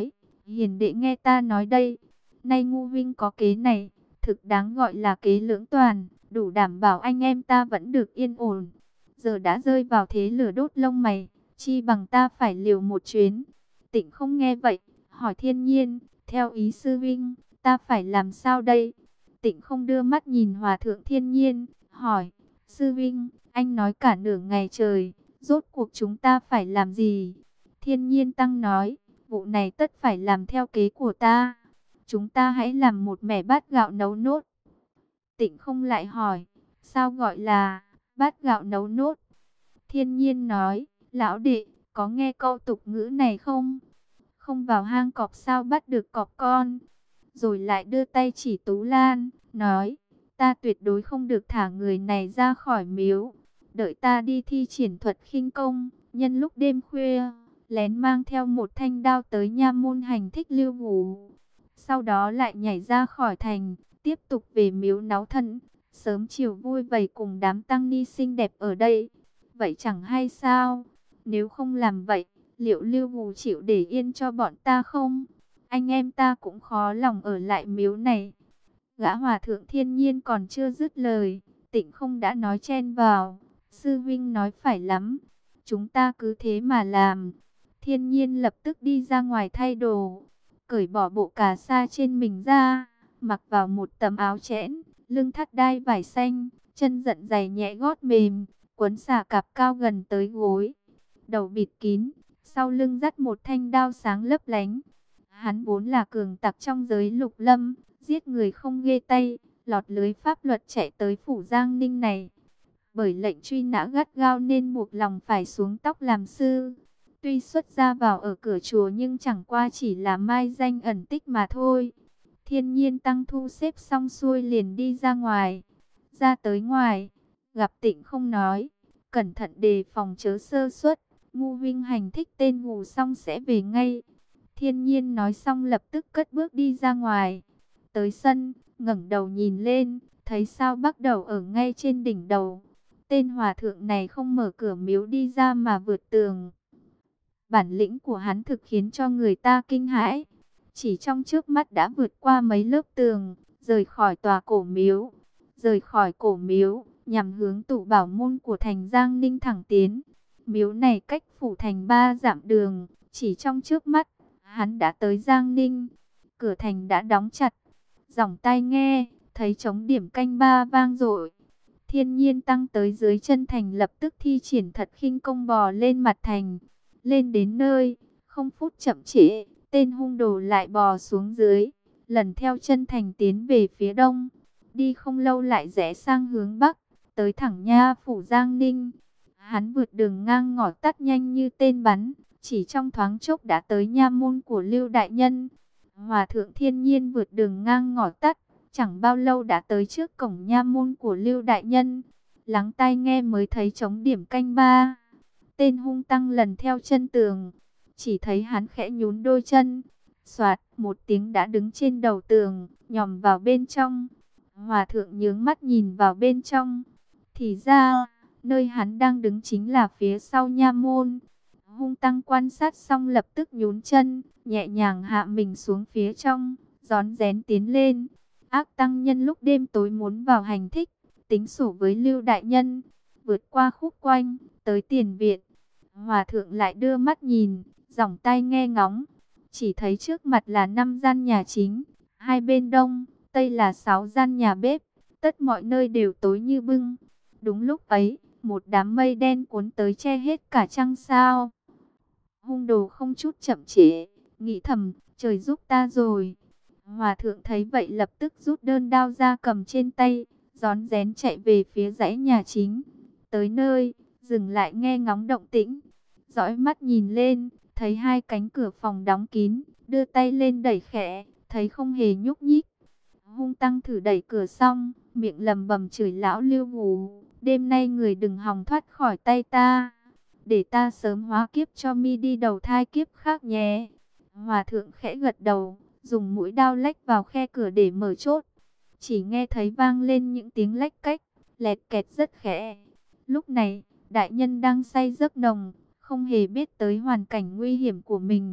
Hiền đệ nghe ta nói đây, nay Ngu Vinh có kế này, thực đáng gọi là kế lưỡng toàn, đủ đảm bảo anh em ta vẫn được yên ổn. Giờ đã rơi vào thế lửa đốt lông mày, chi bằng ta phải liều một chuyến. Tịnh không nghe vậy, hỏi Thiên Nhiên, theo ý sư vinh, ta phải làm sao đây? Tịnh không đưa mắt nhìn Hòa thượng Thiên Nhiên, hỏi, sư vinh, anh nói cả nửa ngày trời, rốt cuộc chúng ta phải làm gì? Thiên Nhiên tăng nói, vụ này tất phải làm theo kế của ta. Chúng ta hãy làm một mẻ bát gạo nấu nốt. Tịnh không lại hỏi, sao gọi là bát gạo nấu nốt? Thiên Nhiên nói, lão đệ, có nghe câu tục ngữ này không? Không vào hang cọp sao bắt được cọp con? Rồi lại đưa tay chỉ Tú Lan, nói, ta tuyệt đối không được thả người này ra khỏi miếu. Đợi ta đi thi triển thuật khinh công, nhân lúc đêm khuya, lén mang theo một thanh đao tới nha môn hành thích lưu ngủ. Sau đó lại nhảy ra khỏi thành, tiếp tục về miếu náo thân, sớm chiều vui vầy cùng đám tăng ni xinh đẹp ở đây. Vậy chẳng hay sao? Nếu không làm vậy, liệu Lưu Ngù chịu để yên cho bọn ta không? Anh em ta cũng khó lòng ở lại miếu này. Gã Hòa thượng Thiên Nhiên còn chưa dứt lời, Tịnh không đã nói chen vào. Sư vinh nói phải lắm, chúng ta cứ thế mà làm. Thiên Nhiên lập tức đi ra ngoài thay đồ, cởi bỏ bộ cà sa trên mình ra, mặc vào một tấm áo chẽn, lưng thắt đai vải xanh, chân dận giày nhẹ gót mềm, quấn xà cạp cao gần tới gối, đầu bịt kín, sau lưng dắt một thanh đao sáng lấp lánh. Hắn vốn là cường tặc trong giới lục lâm, giết người không ghê tay, lọt lưới pháp luật chạy tới phủ Giang Ninh này. Bởi lệnh truy nã gắt gao nên buộc lòng phải xuống tóc làm sư. Tuy xuất gia vào ở cửa chùa nhưng chẳng qua chỉ là mai danh ẩn tích mà thôi. Thiên Nhiên tăng thu xếp xong xuôi liền đi ra ngoài. Ra tới ngoài, gặp Tịnh không nói, cẩn thận đề phòng chớ sơ suất. Ngu Vinh hành thích tên ngủ xong sẽ về ngay. Thiên Nhiên nói xong lập tức cất bước đi ra ngoài. Tới sân, ngẩng đầu nhìn lên, thấy sao Bắc Đầu ở ngay trên đỉnh đầu. Tên hòa thượng này không mở cửa miếu đi ra mà vượt tường. Bản lĩnh của hắn thực khiến cho người ta kinh hãi. Chỉ trong trước mắt đã vượt qua mấy lớp tường, rời khỏi tòa cổ miếu. Rời khỏi cổ miếu, nhằm hướng tụ bảo môn của thành Giang Ninh thẳng tiến. Miếu này cách phủ thành 3 dặm đường, chỉ trong trước mắt, hắn đã tới Giang Ninh. Cửa thành đã đóng chặt, giỏng tai nghe, thấy trống điểm canh ba vang dội. Thiên Nhiên tăng tới dưới chân thành lập tức thi triển thật khinh công bò lên mặt thành. Lên đến nơi, không phút chậm trễ, tên hung đồ lại bò xuống dưới, lần theo chân thành tiến về phía đông. Đi không lâu lại rẽ sang hướng bắc, tới thẳng nha phủ Giang Ninh. Hắn vượt đường ngang ngõ tắt nhanh như tên bắn, chỉ trong thoáng chốc đã tới nha môn của Lưu Đại Nhân. Hòa thượng Thiên Nhiên vượt đường ngang ngõ tắt, chẳng bao lâu đã tới trước cổng nha môn của Lưu Đại Nhân. Lắng tai nghe mới thấy trống điểm canh ba. Tên hung tăng lần theo chân tường, chỉ thấy hắn khẽ nhún đôi chân, soạt một tiếng đã đứng trên đầu tường, nhòm vào bên trong. Hòa thượng nhướng mắt nhìn vào bên trong, thì ra nơi hắn đang đứng chính là phía sau nha môn. Hung tăng quan sát xong lập tức nhún chân, nhẹ nhàng hạ mình xuống phía trong, rón rén tiến lên. Ác tăng nhân lúc đêm tối muốn vào hành thích, tính sổ với Lưu Đại Nhân, vượt qua khúc quanh, tới tiền viện. Hòa thượng lại đưa mắt nhìn, giỏng tai nghe ngóng, chỉ thấy trước mặt là 5 gian nhà chính, hai bên đông, tây là 6 gian nhà bếp, tất mọi nơi đều tối như bưng. Đúng lúc ấy, một đám mây đen cuốn tới che hết cả trăng sao. Hung đồ không chút chậm trễ, nghĩ thầm, trời giúp ta rồi. Hòa thượng thấy vậy lập tức rút đơn đao ra cầm trên tay, rón rén chạy về phía dãy nhà chính. Tới nơi, dừng lại nghe ngóng động tĩnh, dõi mắt nhìn lên, thấy hai cánh cửa phòng đóng kín, đưa tay lên đẩy khẽ, thấy không hề nhúc nhích. Hung tăng thử đẩy cửa xong, miệng lầm bầm chửi lão Lưu Ngù, đêm nay người đừng hòng thoát khỏi tay ta, để ta sớm hóa kiếp cho mi đi đầu thai kiếp khác nhé. Hòa thượng khẽ gật đầu, dùng mũi đao lách vào khe cửa để mở chốt. Chỉ nghe thấy vang lên những tiếng lách cách, lẹt kẹt rất khẽ. Lúc này, đại nhân đang say giấc nồng, không hề biết tới hoàn cảnh nguy hiểm của mình.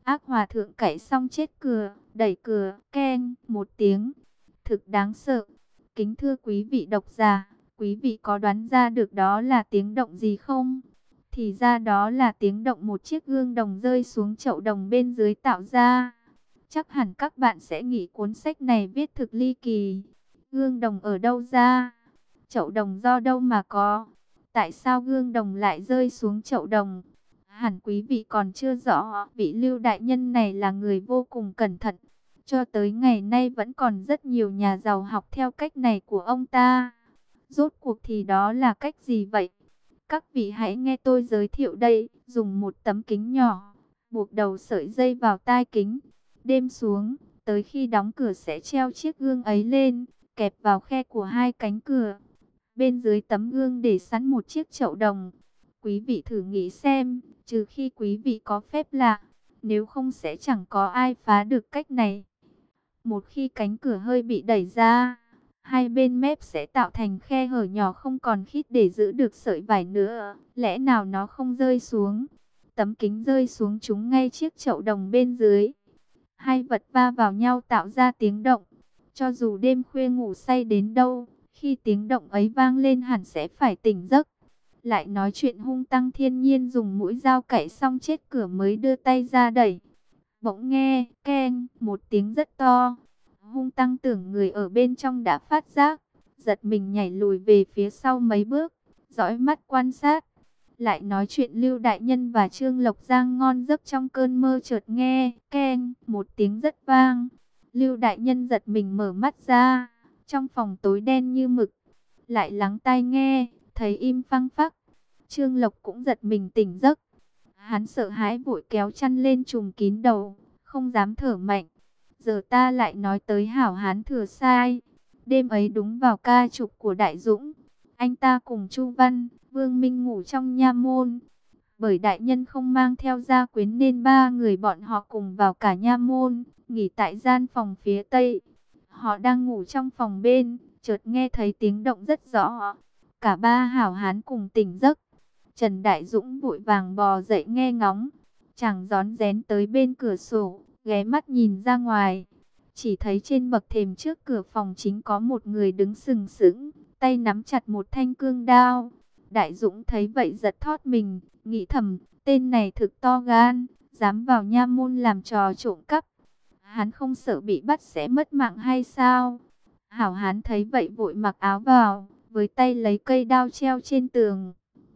Ác hòa thượng cậy xong chết cửa, đẩy cửa, keng, một tiếng. Thực đáng sợ. Kính thưa quý vị độc giả, quý vị có đoán ra được đó là tiếng động gì không? Thì ra đó là tiếng động một chiếc gương đồng rơi xuống chậu đồng bên dưới tạo ra. Chắc hẳn các bạn sẽ nghĩ cuốn sách này viết thực ly kỳ. Gương đồng ở đâu ra? Chậu đồng do đâu mà có? Tại sao gương đồng lại rơi xuống chậu đồng? Hẳn quý vị còn chưa rõ, vị Lưu đại nhân này là người vô cùng cẩn thận. Cho tới ngày nay vẫn còn rất nhiều nhà giàu học theo cách này của ông ta. Rốt cuộc thì đó là cách gì vậy? Các vị hãy nghe tôi giới thiệu đây. Dùng một tấm kính nhỏ, buộc đầu sợi dây vào tai kính. Đêm xuống, tới khi đóng cửa sẽ treo chiếc gương ấy lên, kẹp vào khe của hai cánh cửa. Bên dưới tấm gương để sẵn một chiếc chậu đồng. Quý vị thử nghĩ xem, trừ khi quý vị có phép lạ, nếu không sẽ chẳng có ai phá được cách này. Một khi cánh cửa hơi bị đẩy ra, hai bên mép sẽ tạo thành khe hở nhỏ không còn khít để giữ được sợi vải nữa. Lẽ nào nó không rơi xuống? Tấm kính rơi xuống trúng ngay chiếc chậu đồng bên dưới. Hai vật va vào nhau tạo ra tiếng động. Cho dù đêm khuya ngủ say đến đâu, khi tiếng động ấy vang lên hẳn sẽ phải tỉnh giấc. Lại nói chuyện hung tăng thiên nhiên dùng mũi dao cạy xong chết cửa mới đưa tay ra đẩy. Bỗng nghe, keng, một tiếng rất to. Hung tăng tưởng người ở bên trong đã phát giác, giật mình nhảy lùi về phía sau mấy bước, dõi mắt quan sát. Lại nói chuyện Lưu đại nhân và Trương Lộc Giang ngon giấc trong cơn mơ chợt nghe, keng, một tiếng rất vang. Lưu đại nhân giật mình mở mắt ra, trong phòng tối đen như mực. Lại lắng tai nghe, thấy im phăng phắc. Trương Lộc cũng giật mình tỉnh giấc. Hắn sợ hãi vội kéo chăn lên trùm kín đầu, không dám thở mạnh. Giờ ta lại nói tới hảo hán Thừa Sai. Đêm ấy đúng vào ca trục của Đại Dũng, anh ta cùng Chu Văn, Vương Minh ngủ trong nha môn. Bởi đại nhân không mang theo gia quyến nên ba người bọn họ cùng vào cả nha môn, nghỉ tại gian phòng phía tây. Họ đang ngủ trong phòng bên, chợt nghe thấy tiếng động rất rõ. Cả ba hảo hán cùng tỉnh giấc. Trần Đại Dũng vội vàng bò dậy nghe ngóng. Chàng rón rén tới bên cửa sổ, ghé mắt nhìn ra ngoài. Chỉ thấy trên bậc thềm trước cửa phòng chính có một người đứng sừng sững, tay nắm chặt một thanh cương đao. Đại Dũng thấy vậy giật thót mình, nghĩ thầm, tên này thực to gan, dám vào nha môn làm trò trộm cắp. Hắn không sợ bị bắt sẽ mất mạng hay sao? Hảo hán thấy vậy vội mặc áo vào, với tay lấy cây đao treo trên tường.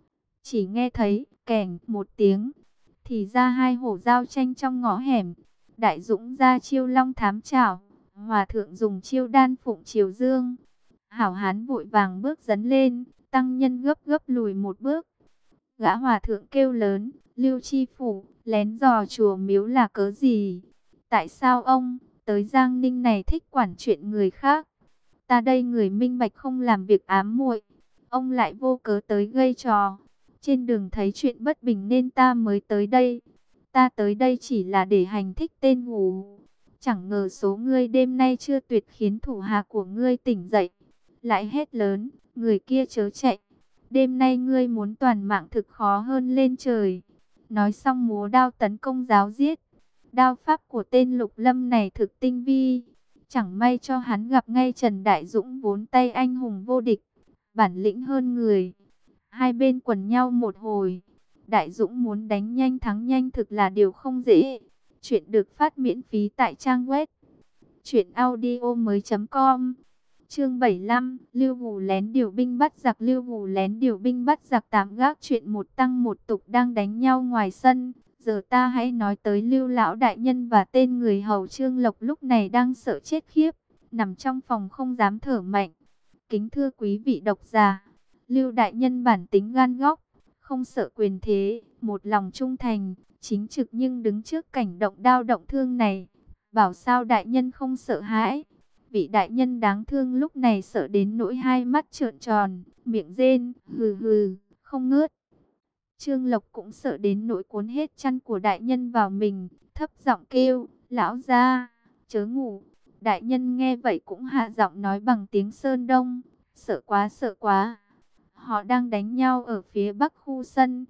Chỉ nghe thấy kèn một tiếng, thì ra hai hổ giao tranh trong ngõ hẻm. Đại Dũng ra chiêu long thám chảo, hòa thượng dùng chiêu đan phụng chiều dương. Hảo hán vội vàng bước dấn lên, tăng nhân gấp gấp lùi một bước. Gã hòa thượng kêu lớn, Lưu Chi Phủ, lén dò chùa miếu là cớ gì? Tại sao ông, tới Giang Ninh này thích quản chuyện người khác? Ta đây người minh bạch không làm việc ám muội, ông lại vô cớ tới gây trò. Trên đường thấy chuyện bất bình nên ta mới tới đây. Ta tới đây chỉ là để hành thích tên ngủ. Chẳng ngờ số ngươi đêm nay chưa tuyệt khiến thủ hạ của ngươi tỉnh dậy. Lại hét lớn, người kia chớ chạy. Đêm nay ngươi muốn toàn mạng thực khó hơn lên trời. Nói xong múa đao tấn công giáo giết. Đao pháp của tên Lục Lâm này thực tinh vi. Chẳng may cho hắn gặp ngay Trần Đại Dũng vốn tay anh hùng vô địch, bản lĩnh hơn người. Hai bên quần nhau một hồi. Đại Dũng muốn đánh nhanh thắng nhanh thực là điều không dễ. Chuyện được phát miễn phí tại trang web truyệnaudiomoi.com. Chương 75, Lưu Gù lén điều binh bắt giặc. Lưu Gù lén điều binh bắt giặc, tạm gác chuyện một tăng một tục đang đánh nhau ngoài sân. Giờ ta hãy nói tới Lưu lão đại nhân và tên người hầu Trương Lộc lúc này đang sợ chết khiếp, nằm trong phòng không dám thở mạnh. Kính thưa quý vị độc giả, Lưu đại nhân bản tính gan góc, không sợ quyền thế, một lòng trung thành, chính trực nhưng đứng trước cảnh động đao động thương này, bảo sao đại nhân không sợ hãi. Vị đại nhân đáng thương lúc này sợ đến nỗi hai mắt trợn tròn, miệng rên, hừ hừ, không ngớt. Trương Lộc cũng sợ đến nỗi cuốn hết chăn của đại nhân vào mình, thấp giọng kêu, lão gia, chớ ngủ. Đại nhân nghe vậy cũng hạ giọng nói bằng tiếng Sơn Đông, sợ quá sợ quá. Họ đang đánh nhau ở phía bắc khu sân.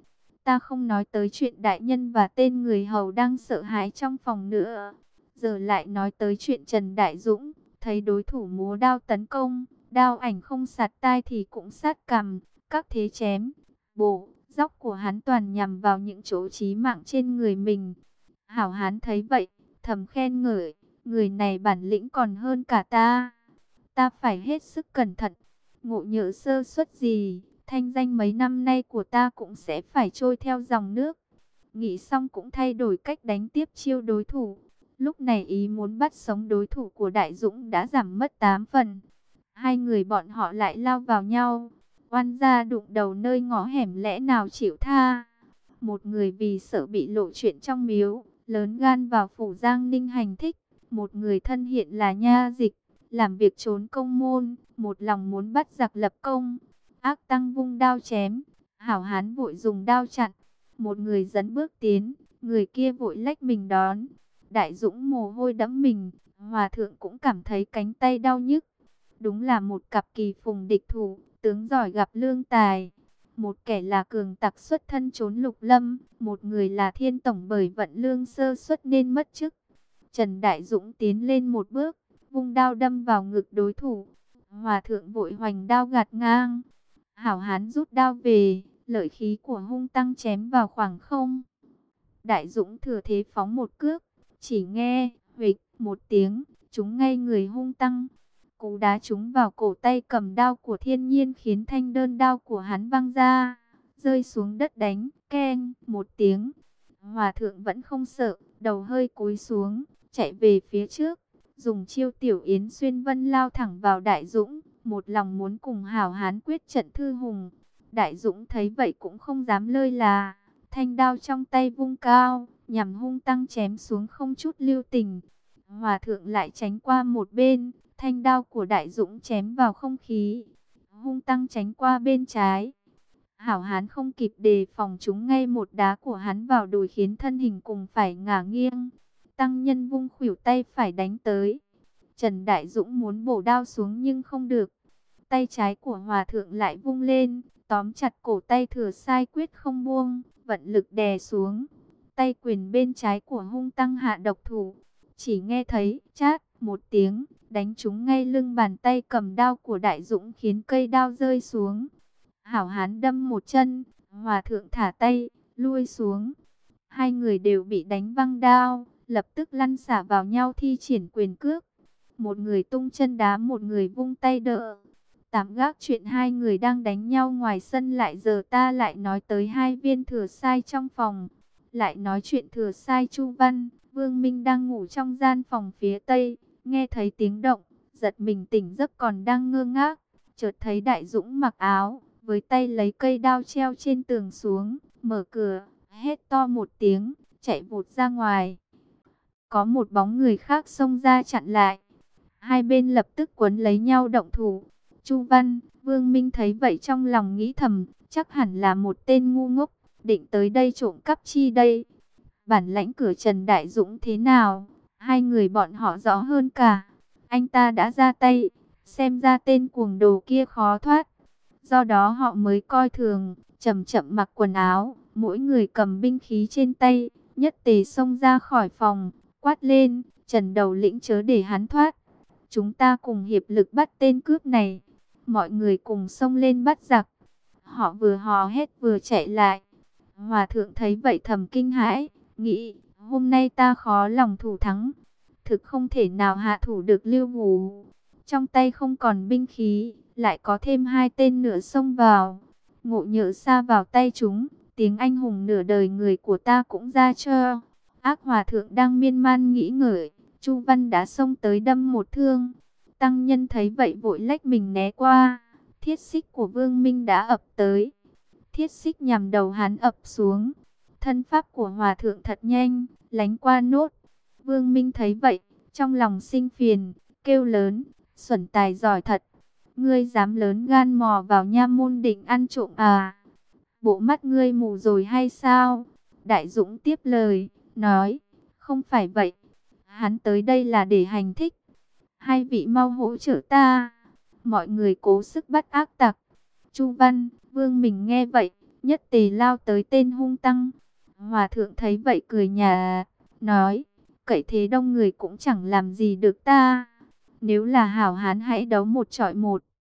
Ta không nói tới chuyện đại nhân và tên người hầu đang sợ hãi trong phòng nữa. Giờ lại nói tới chuyện Trần Đại Dũng, thấy đối thủ múa đao tấn công, đao ảnh không sạt tai thì cũng sát cằm, các thế chém, bổ, dóc của hắn toàn nhằm vào những chỗ chí mạng trên người mình. Hảo Hán thấy vậy, thầm khen ngợi, người này bản lĩnh còn hơn cả ta. Ta phải hết sức cẩn thận, ngộ nhỡ sơ suất gì, thanh danh mấy năm nay của ta cũng sẽ phải trôi theo dòng nước. Nghĩ xong cũng thay đổi cách đánh tiếp chiêu đối thủ. Lúc này ý muốn bắt sống đối thủ của Đại Dũng đã giảm mất 8 phần. Hai người bọn họ lại lao vào nhau. Oan gia đụng đầu nơi ngõ hẻm lẽ nào chịu tha. Một người vì sợ bị lộ chuyện trong miếu, lớn gan vào phủ Giang Ninh hành thích. Một người thân hiện là nha dịch, làm việc trốn công môn, một lòng muốn bắt giặc lập công. Ác tăng vung đao chém, Hảo Hán vội dùng đao chặn. Một người dẫn bước tiến, người kia vội lách mình đón. Đại Dũng mồ hôi đẫm mình, Hòa thượng cũng cảm thấy cánh tay đau nhức. Đúng là một cặp kỳ phùng địch thủ, tướng giỏi gặp lương tài. Một kẻ là cường tặc xuất thân trốn lục lâm, một người là thiên tổng bởi vận lương sơ xuất nên mất chức. Trần Đại Dũng tiến lên một bước, vung đao đâm vào ngực đối thủ. Hòa thượng vội hoành đao gạt ngang. Hảo Hán rút đao về, lợi khí của hung tăng chém vào khoảng không. Đại Dũng thừa thế phóng một cước, chỉ nghe huỵch một tiếng, trúng ngay người hung tăng. Cú đá trúng vào cổ tay cầm đao của Thiên Nhiên khiến thanh đơn đao của hắn văng ra, rơi xuống đất đánh keng một tiếng. Hòa thượng vẫn không sợ, đầu hơi cúi xuống, chạy về phía trước, dùng chiêu Tiểu Yến xuyên vân lao thẳng vào Đại Dũng, một lòng muốn cùng Hảo Hán quyết trận thư hùng. Đại Dũng thấy vậy cũng không dám lơi là, thanh đao trong tay vung cao, nhằm hung tăng chém xuống không chút lưu tình. Hòa thượng lại tránh qua một bên, thanh đao của Đại Dũng chém vào không khí. Hung tăng tránh qua bên trái. Hảo Hán không kịp đề phòng, trúng ngay một đá của hắn vào đùi khiến thân hình cùng phải ngả nghiêng. Tăng nhân vung khuỷu tay phải đánh tới. Trần Đại Dũng muốn bổ đao xuống nhưng không được. Tay trái của Hòa thượng lại vung lên, tóm chặt cổ tay Thừa Sai quyết không buông, vận lực đè xuống. Tay quyền bên trái của hung tăng hạ độc thủ. Chỉ nghe thấy chát một tiếng, đánh trúng ngay lưng bàn tay cầm đao của Đại Dũng khiến cây đao rơi xuống. Hảo Hán đâm một chân, Hòa thượng thả tay, lui xuống. Hai người đều bị đánh văng đao, lập tức lăn xả vào nhau thi triển quyền cước. Một người tung chân đá, một người vung tay đỡ. Tạm gác chuyện hai người đang đánh nhau ngoài sân lại, giờ ta lại nói tới hai viên Thừa Sai trong phòng. Lại nói chuyện Thừa Sai Chu Văn, Vương Minh đang ngủ trong gian phòng phía tây, nghe thấy tiếng động, giật mình tỉnh giấc còn đang ngơ ngác, chợt thấy Đại Dũng mặc áo, với tay lấy cây đao treo trên tường xuống, mở cửa, hét to một tiếng, chạy vụt ra ngoài. Có một bóng người khác xông ra chặn lại, hai bên lập tức quấn lấy nhau động thủ. Chu Văn, Vương Minh thấy vậy trong lòng nghĩ thầm, chắc hẳn là một tên ngu ngốc, định tới đây trộm cắp chi đây. Bản lãnh cửa Trần Đại Dũng thế nào, hai người bọn họ rõ hơn cả. Anh ta đã ra tay, xem ra tên cuồng đồ kia khó thoát. Do đó họ mới coi thường, chậm chậm mặc quần áo, mỗi người cầm binh khí trên tay, nhất tề xông ra khỏi phòng, quát lên, Trần đầu lĩnh chớ để hắn thoát. Chúng ta cùng hiệp lực bắt tên cướp này. Mọi người cùng xông lên bắt giặc. Họ vừa hò hét vừa chạy lại. Hòa thượng thấy vậy thầm kinh hãi, nghĩ, hôm nay ta khó lòng thủ thắng. Thực không thể nào hạ thủ được Lưu Hủ. Trong tay không còn binh khí, lại có thêm hai tên nữa xông vào. Ngộ nhỡ sa vào tay chúng, tiếng anh hùng nửa đời người của ta cũng ra cho. Ác Hòa thượng đang miên man nghĩ ngợi, Chu Văn đã xông tới đâm một thương. Tăng nhân thấy vậy vội lách mình né qua. Thiết xích của Vương Minh đã ập tới. Thiết xích nhằm đầu hắn ập xuống. Thân pháp của Hòa thượng thật nhanh, lánh qua nốt. Vương Minh thấy vậy, trong lòng sinh phiền, kêu lớn, xuẩn tài giỏi thật. Ngươi dám lớn gan mò vào nha môn định ăn trộm à? Bộ mắt ngươi mù rồi hay sao? Đại Dũng tiếp lời, nói, không phải vậy. Hắn tới đây là để hành thích. Hai vị mau hỗ trợ ta. Mọi người cố sức bắt ác tặc. Chu Văn, Vương mình nghe vậy, nhất tề lao tới tên hung tăng. Hòa thượng thấy vậy cười nhạt, nói, cậy thế đông người cũng chẳng làm gì được ta. Nếu là hảo hán hãy đấu một chọi một.